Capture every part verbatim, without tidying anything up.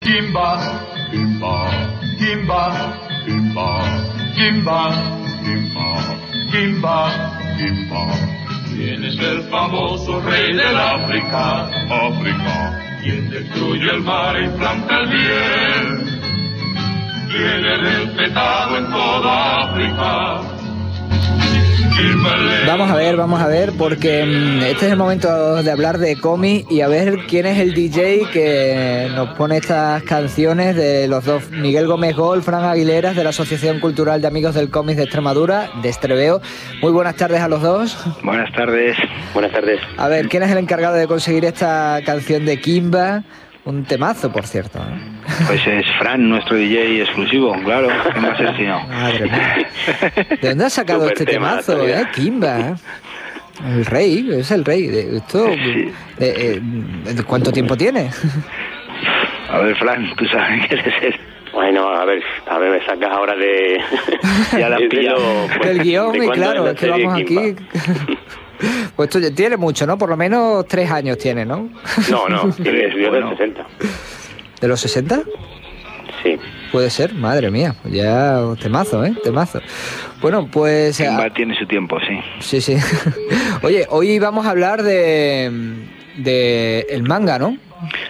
Kimba, Kimba, Kimba, Kimba, Kimba, Kimba, Kimba, Kimba. ¿Quién es el famoso rey del África? África. ¿Quién destruye el mar y planta el bien? ¿Quién es respetado en toda África? Vamos a ver, vamos a ver, porque este es el momento de hablar de cómic y a ver quién es el D J que nos pone estas canciones de los dos, Miguel Gómez Gol, Fran Aguileras, de la Asociación Cultural de Amigos del Cómic de Extremadura, de Estreveo. Muy buenas tardes a los dos. Buenas tardes. Buenas tardes. A ver, ¿quién es el encargado de conseguir esta canción de Kimba? Un temazo, por cierto, ¿no? Pues es Fran, nuestro D J exclusivo, claro. ¿Quién va a ser si no? Madre mía. ¿De dónde ha sacado Super este tema, temazo, eh? Kimba. El rey, es el rey. Esto, sí. eh, eh, ¿Cuánto tiempo tiene? A ver, Fran, tú sabes qué eres él. Bueno, a ver, a ver, me sacas ahora de... Ya la has pillado. El guión, y claro, es que vamos aquí... Pues esto tiene mucho, ¿no? Por lo menos tres años tiene, ¿no? No, no, tiene es de los sesenta. ¿De los sesenta? Sí. Puede ser, madre mía, ya temazo, ¿eh? Temazo. Bueno, pues... Kimba a... tiene su tiempo, sí. Sí, sí. Oye, hoy vamos a hablar de, de el manga, ¿no?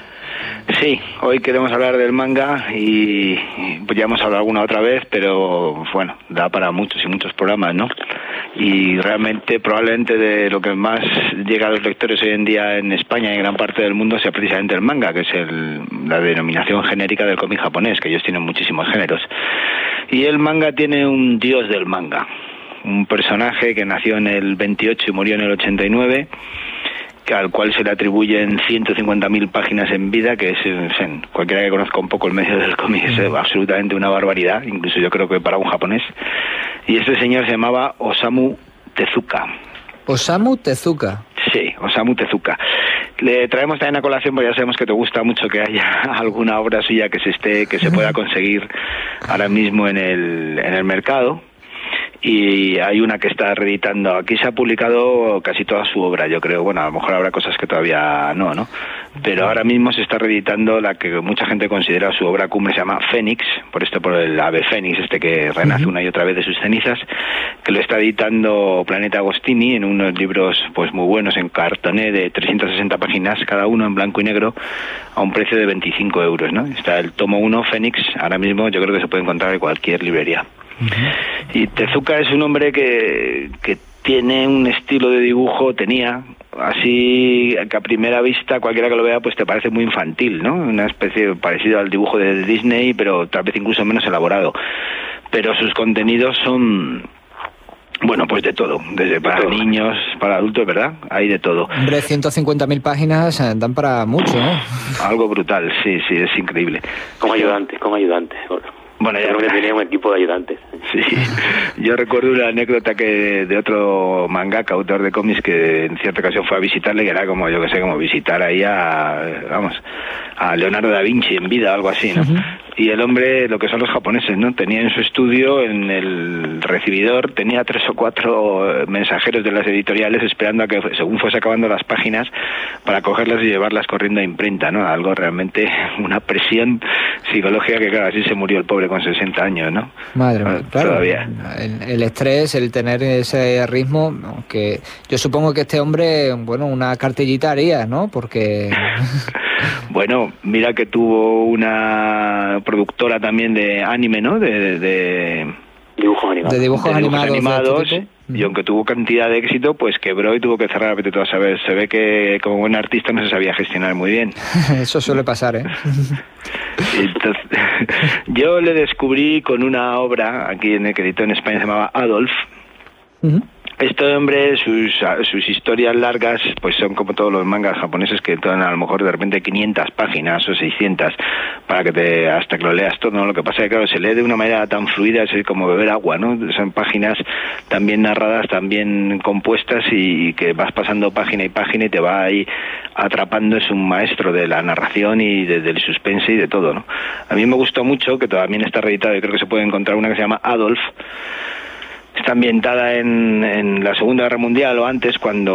Sí, hoy queremos hablar del manga y pues ya hemos hablado alguna otra vez, pero bueno, da para muchos y muchos programas, ¿no? Y realmente probablemente de lo que más llega a los lectores hoy en día en España y en gran parte del mundo sea precisamente el manga, que es el, la denominación genérica del cómic japonés, que ellos tienen muchísimos géneros. Y el manga tiene un dios del manga, un personaje que nació en el veintiocho y murió en el ochenta y nueve, al cual se le atribuyen ciento cincuenta mil páginas en vida, que es, en, cualquiera que conozca un poco el medio del cómic es absolutamente una barbaridad, incluso yo creo que para un japonés. Y este señor se llamaba Osamu Tezuka. Osamu Tezuka. Sí, Osamu Tezuka. Le traemos también a colación, porque ya sabemos que te gusta mucho que haya alguna obra suya que se esté, que se pueda conseguir ahora mismo en el, en el mercado. Y hay una que está reeditando. Aquí se ha publicado casi toda su obra, yo creo. Bueno, a lo mejor habrá cosas que todavía no, ¿no? Pero ahora mismo se está reeditando la que mucha gente considera su obra cumbre, se llama Fénix, por esto, por el ave Fénix, este que renace una y otra vez de sus cenizas, que lo está editando Planeta Agostini en unos libros pues muy buenos, en cartoné de trescientas sesenta páginas, cada uno en blanco y negro, a un precio de veinticinco euros, ¿no? Está el tomo uno, Fénix, ahora mismo yo creo que se puede encontrar en cualquier librería. Y Tezuka es un hombre que, que tiene un estilo de dibujo, tenía, así que a primera vista cualquiera que lo vea pues te parece muy infantil, ¿no? Una especie parecido al dibujo de Disney, pero tal vez incluso menos elaborado. Pero sus contenidos son... Bueno, pues de todo, desde para todo. Niños, para adultos, ¿verdad? Hay de todo. Hombre, ciento cincuenta mil páginas dan para mucho, ¿no? Algo brutal, sí, sí, es increíble. Como ayudantes, como ayudantes. Bueno, ya creo que tenía un equipo de ayudantes. Sí, yo recuerdo una anécdota que de otro mangaka, autor de cómics, que en cierta ocasión fue a visitarle, que era como, yo que sé, como visitar ahí a, vamos, a Leonardo da Vinci en vida o algo así, ¿no? Uh-huh. Y el hombre, lo que son los japoneses, ¿no? Tenía en su estudio, en el recibidor, tenía tres o cuatro mensajeros de las editoriales esperando a que, según fuese acabando las páginas, para cogerlas y llevarlas corriendo a imprenta, ¿no? Algo realmente, una presión psicológica que, claro, así se murió el pobre con sesenta años, ¿no? Madre mía, claro. Todavía. El, el estrés, el tener ese ritmo, que yo supongo que este hombre, bueno, una cartellita haría, ¿no? Porque... Bueno, mira que tuvo una productora también de anime, ¿no? De, de, de... dibujos animados. De dibujos, de dibujos animados. animados y aunque tuvo cantidad de éxito, pues quebró y tuvo que cerrar. Vete tú a saber. Se ve que como buen artista no se sabía gestionar muy bien. Eso suele pasar, ¿eh? Entonces, yo le descubrí con una obra aquí en el que editó en España, se llamaba Adolf. Uh-huh. Este hombre, sus, sus historias largas, pues son como todos los mangas japoneses que tienen a lo mejor de repente quinientas páginas o seiscientas para que te, hasta que lo leas todo, ¿no? Lo que pasa es que, claro, se lee de una manera tan fluida, es como beber agua, ¿no? Son páginas tan bien narradas, tan bien compuestas y, y que vas pasando página y página y te va ahí atrapando. Es un maestro de la narración y de, del suspense y de todo, ¿no? A mí me gustó mucho, que también está reeditado y creo que se puede encontrar una que se llama Adolf. está ambientada en, en la Segunda Guerra Mundial o antes,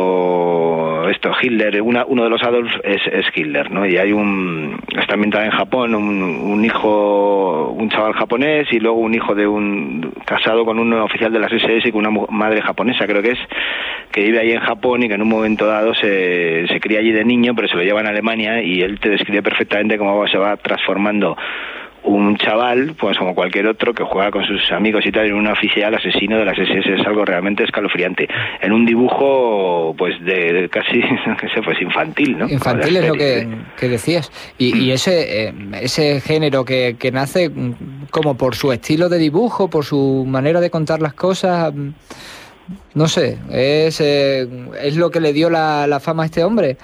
cuando esto Hitler, una, uno de los Adolf es, es Hitler, ¿no? Y hay un está ambientada en Japón, un, un hijo, un chaval japonés y luego un hijo de un casado con un oficial de las ese ese y con una madre japonesa, creo que es, que vive ahí en Japón y que en un momento dado se, se cría allí de niño, pero se lo lleva a Alemania, y él te describe perfectamente cómo se va transformando un chaval, pues como cualquier otro, que juega con sus amigos y tal, en un oficial asesino de las ese ese. Es algo realmente escalofriante. En un dibujo, pues, de, de casi, qué sé, pues infantil, ¿no? Infantil es lo que, que decías. Y, y ese eh, ese género que, que nace como por su estilo de dibujo, por su manera de contar las cosas, no sé, es, eh, es lo que le dio la, la fama a este hombre.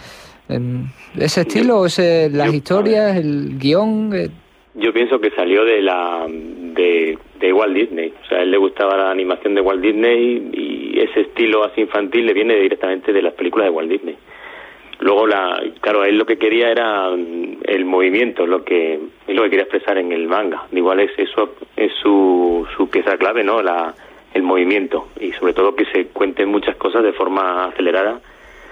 ¿Ese estilo, ese, las historias, el guión? Eh, Yo pienso que salió de la de, de Walt Disney. O sea, a él le gustaba la animación de Walt Disney y ese estilo así infantil le viene directamente de las películas de Walt Disney. Luego, la claro, él lo que quería era el movimiento, lo que es lo que quería expresar en el manga. Igual es eso es su, su pieza clave, ¿no? La, el movimiento, y sobre todo que se cuenten muchas cosas de forma acelerada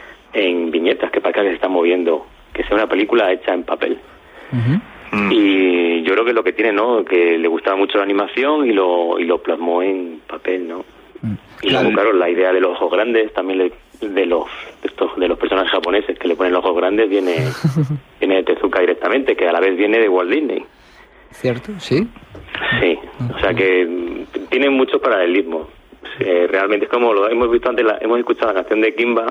en viñetas, que parezca que se están moviendo, que sea una película hecha en papel. Uh-huh. Mm. Y yo creo que lo que tiene, ¿no? Que le gustaba mucho la animación y lo y lo plasmó en papel, ¿no? Mm. Y luego, claro, la idea de los ojos grandes, también le, de los de estos de los personajes japoneses que le ponen los ojos grandes, viene viene de Tezuka directamente, que a la vez viene de Walt Disney. ¿Cierto? Sí. Sí, o sea que tiene muchos paralelismos. Eh, realmente es como lo hemos visto antes, la, hemos escuchado la canción de Kimba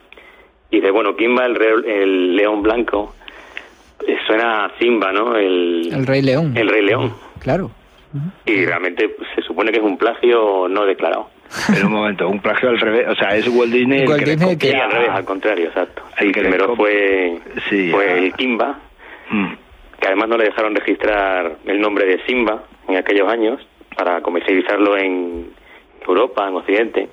y dice, bueno, Kimba, el, re, el león blanco, suena a Simba, ¿no? El, el Rey León. El Rey León. Claro. Uh-huh. Y realmente pues, se supone que es un plagio no declarado. En un momento, un plagio al revés, o sea, es Walt Disney el Walt que Disney copia... Sí, al revés, al contrario, exacto. El sí, que primero cop... fue, sí, fue ah. el Kimba, mm. que además no le dejaron registrar el nombre de Simba en aquellos años para comercializarlo en Europa, en Occidente.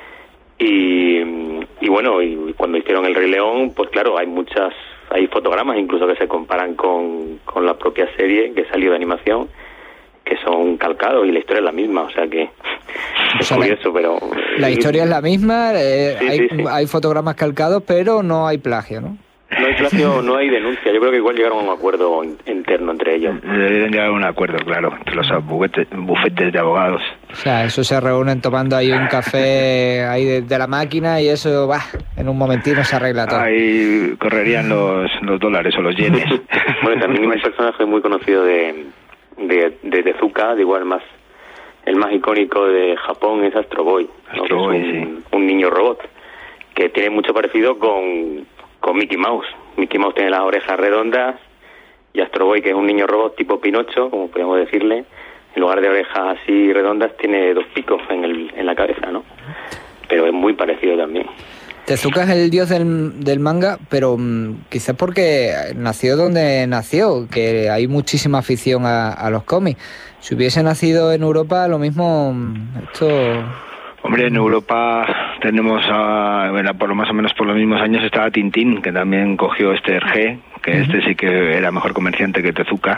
Y, y bueno, y cuando hicieron El Rey León, pues claro, hay muchas, hay fotogramas incluso que se comparan con, con la propia serie que salió de animación, que son calcados y la historia es la misma, o sea que es o sea, curioso, la, pero... La historia es la misma, eh, sí, hay, sí, sí. hay fotogramas calcados, pero no hay plagio, ¿no? No hay plagio, no hay denuncia. Yo creo que igual llegaron a un acuerdo interno entre ellos. Deben llegar a un acuerdo, claro, entre los bufetes, bufetes de abogados. O sea, eso se reúnen tomando ahí un café ahí de, de la máquina y eso, bah, en un momentito se arregla todo. Ahí correrían los, los dólares o los yenes. Bueno, también un personaje muy conocido de, de, de Tezuka, de igual más, el más icónico de Japón es Astro Boy, ¿no? Astro Boy, un, sí. un niño robot que tiene mucho parecido con, con Mickey Mouse. Mickey Mouse tiene las orejas redondas y Astro Boy, que es un niño robot tipo Pinocho, como podemos decirle, en lugar de orejas así redondas tiene dos picos en, el, en la cabeza, ¿no? Pero es muy parecido también. Tezuka es el dios del, del manga, pero mmm, quizás porque nació donde nació, que hay muchísima afición a, a los cómics. Si hubiese nacido en Europa, lo mismo, esto... Hombre, en Europa tenemos, a, bueno, por lo más o menos por los mismos años estaba Tintín, que también cogió este Hergé, que uh-huh. este sí que era mejor comerciante que Tezuka,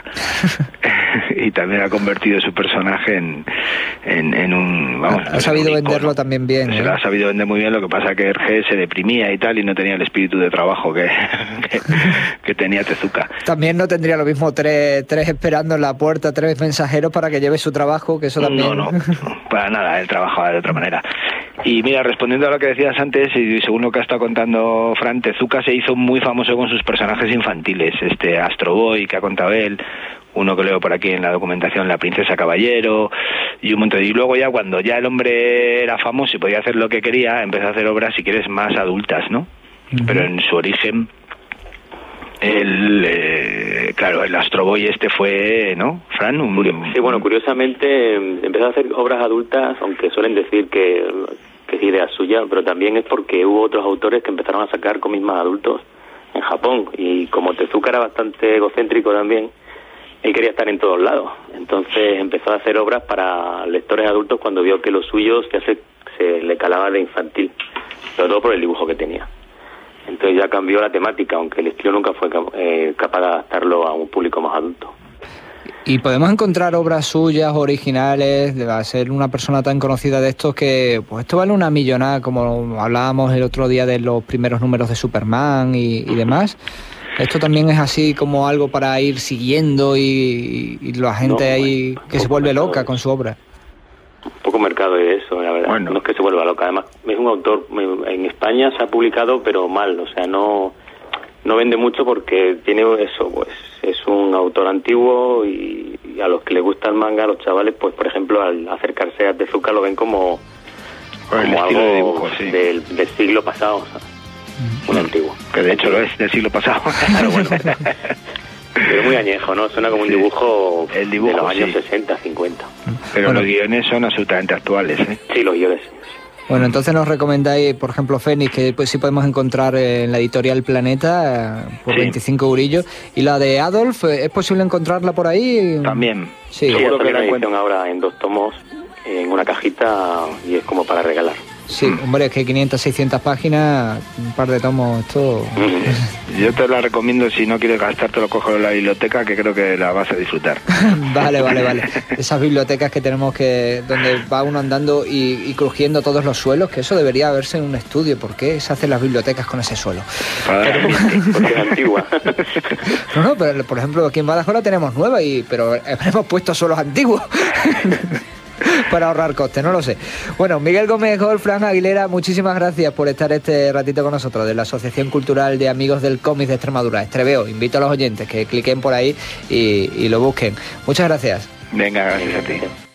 y también ha convertido su personaje en, en, en un... Vamos, ha, ha sabido venderlo también bien. Se ¿eh? lo ha sabido vender muy bien, lo que pasa que Hergé se deprimía y tal, y no tenía el espíritu de trabajo que, que, que tenía Tezuka. También no tendría lo mismo tres, tres esperando en la puerta, tres mensajeros para que lleve su trabajo, que eso también... No, no, para nada, él trabajaba de otra manera. Y mira, respondiendo a lo que decías antes, y según lo que ha estado contando Fran, Tezuka se hizo muy famoso con sus personajes infantiles, este Astro Boy, que ha contado él, uno que leo por aquí en la documentación, La Princesa Caballero, y un montón. Y luego ya cuando ya el hombre era famoso y podía hacer lo que quería, empezó a hacer obras, si quieres, más adultas, ¿no? Uh-huh. Pero en su origen... El, eh, claro, el Astro Boy este fue, ¿no, Fran? Un... Sí, bueno, curiosamente empezó a hacer obras adultas, aunque suelen decir que, que es idea suya, pero también es porque hubo otros autores que empezaron a sacar cómics más adultos en Japón, y como Tezuka era bastante egocéntrico también, él quería estar en todos lados, entonces empezó a hacer obras para lectores adultos cuando vio que los suyos ya se, se le calaba de infantil, sobre todo por el dibujo que tenía. Entonces ya cambió la temática, aunque el estilo nunca fue eh, capaz de adaptarlo a un público más adulto. Y podemos encontrar obras suyas, originales, de ser una persona tan conocida de estos que, pues esto vale una millonada, como hablábamos el otro día de los primeros números de Superman y, y demás. Esto también es así como algo para ir siguiendo y, y la gente no, ahí bueno, que se vuelve loca con su obra. Un poco mercado de eso, la verdad. Bueno. No es que se vuelva loca, además es un autor, en España se ha publicado pero mal, o sea, no... No vende mucho porque tiene eso, pues es un autor antiguo y, y a los que les gusta el manga, a los chavales, pues por ejemplo al acercarse a Tezuka lo ven como, como algo de dibujo, sí. del, del siglo pasado, o sea, muy mm. antiguo. Que de hecho lo es del siglo pasado. Pero bueno, pero muy añejo, ¿no? Suena como un dibujo, el dibujo de los años sí. sesenta, cincuenta. Pero bueno, los guiones son absolutamente actuales, ¿eh? Sí, los guiones. Bueno, entonces nos recomendáis, por ejemplo, Fénix, que pues sí podemos encontrar en la editorial Planeta eh, por sí. veinticinco eurillos. ¿Y la de Adolf, es posible encontrarla por ahí? También. Sí, sí, seguro que la edición ahora en dos tomos, en una cajita, y es como para regalar. Sí, hombre, es que quinientas, seiscientas páginas, un par de tomos, esto... Yo te la recomiendo, si no quieres gastarte, lo cojo en la biblioteca, que creo que la vas a disfrutar. Vale, vale, vale. Esas bibliotecas que tenemos que... donde va uno andando y, y crujiendo todos los suelos, que eso debería verse en un estudio. ¿Por qué se hacen las bibliotecas con ese suelo? Pero, porque es antigua. No, no, pero por ejemplo, aquí en Badajoz la tenemos nueva, y pero hemos puesto suelos antiguos. Para ahorrar costes, no lo sé. Bueno, Miguel Gómez Gol, Fran Aguilera, muchísimas gracias por estar este ratito con nosotros de la Asociación Cultural de Amigos del Cómic de Extremadura, Estreveo. Invito a los oyentes que cliquen por ahí y, y lo busquen. Muchas gracias. Venga, gracias a ti.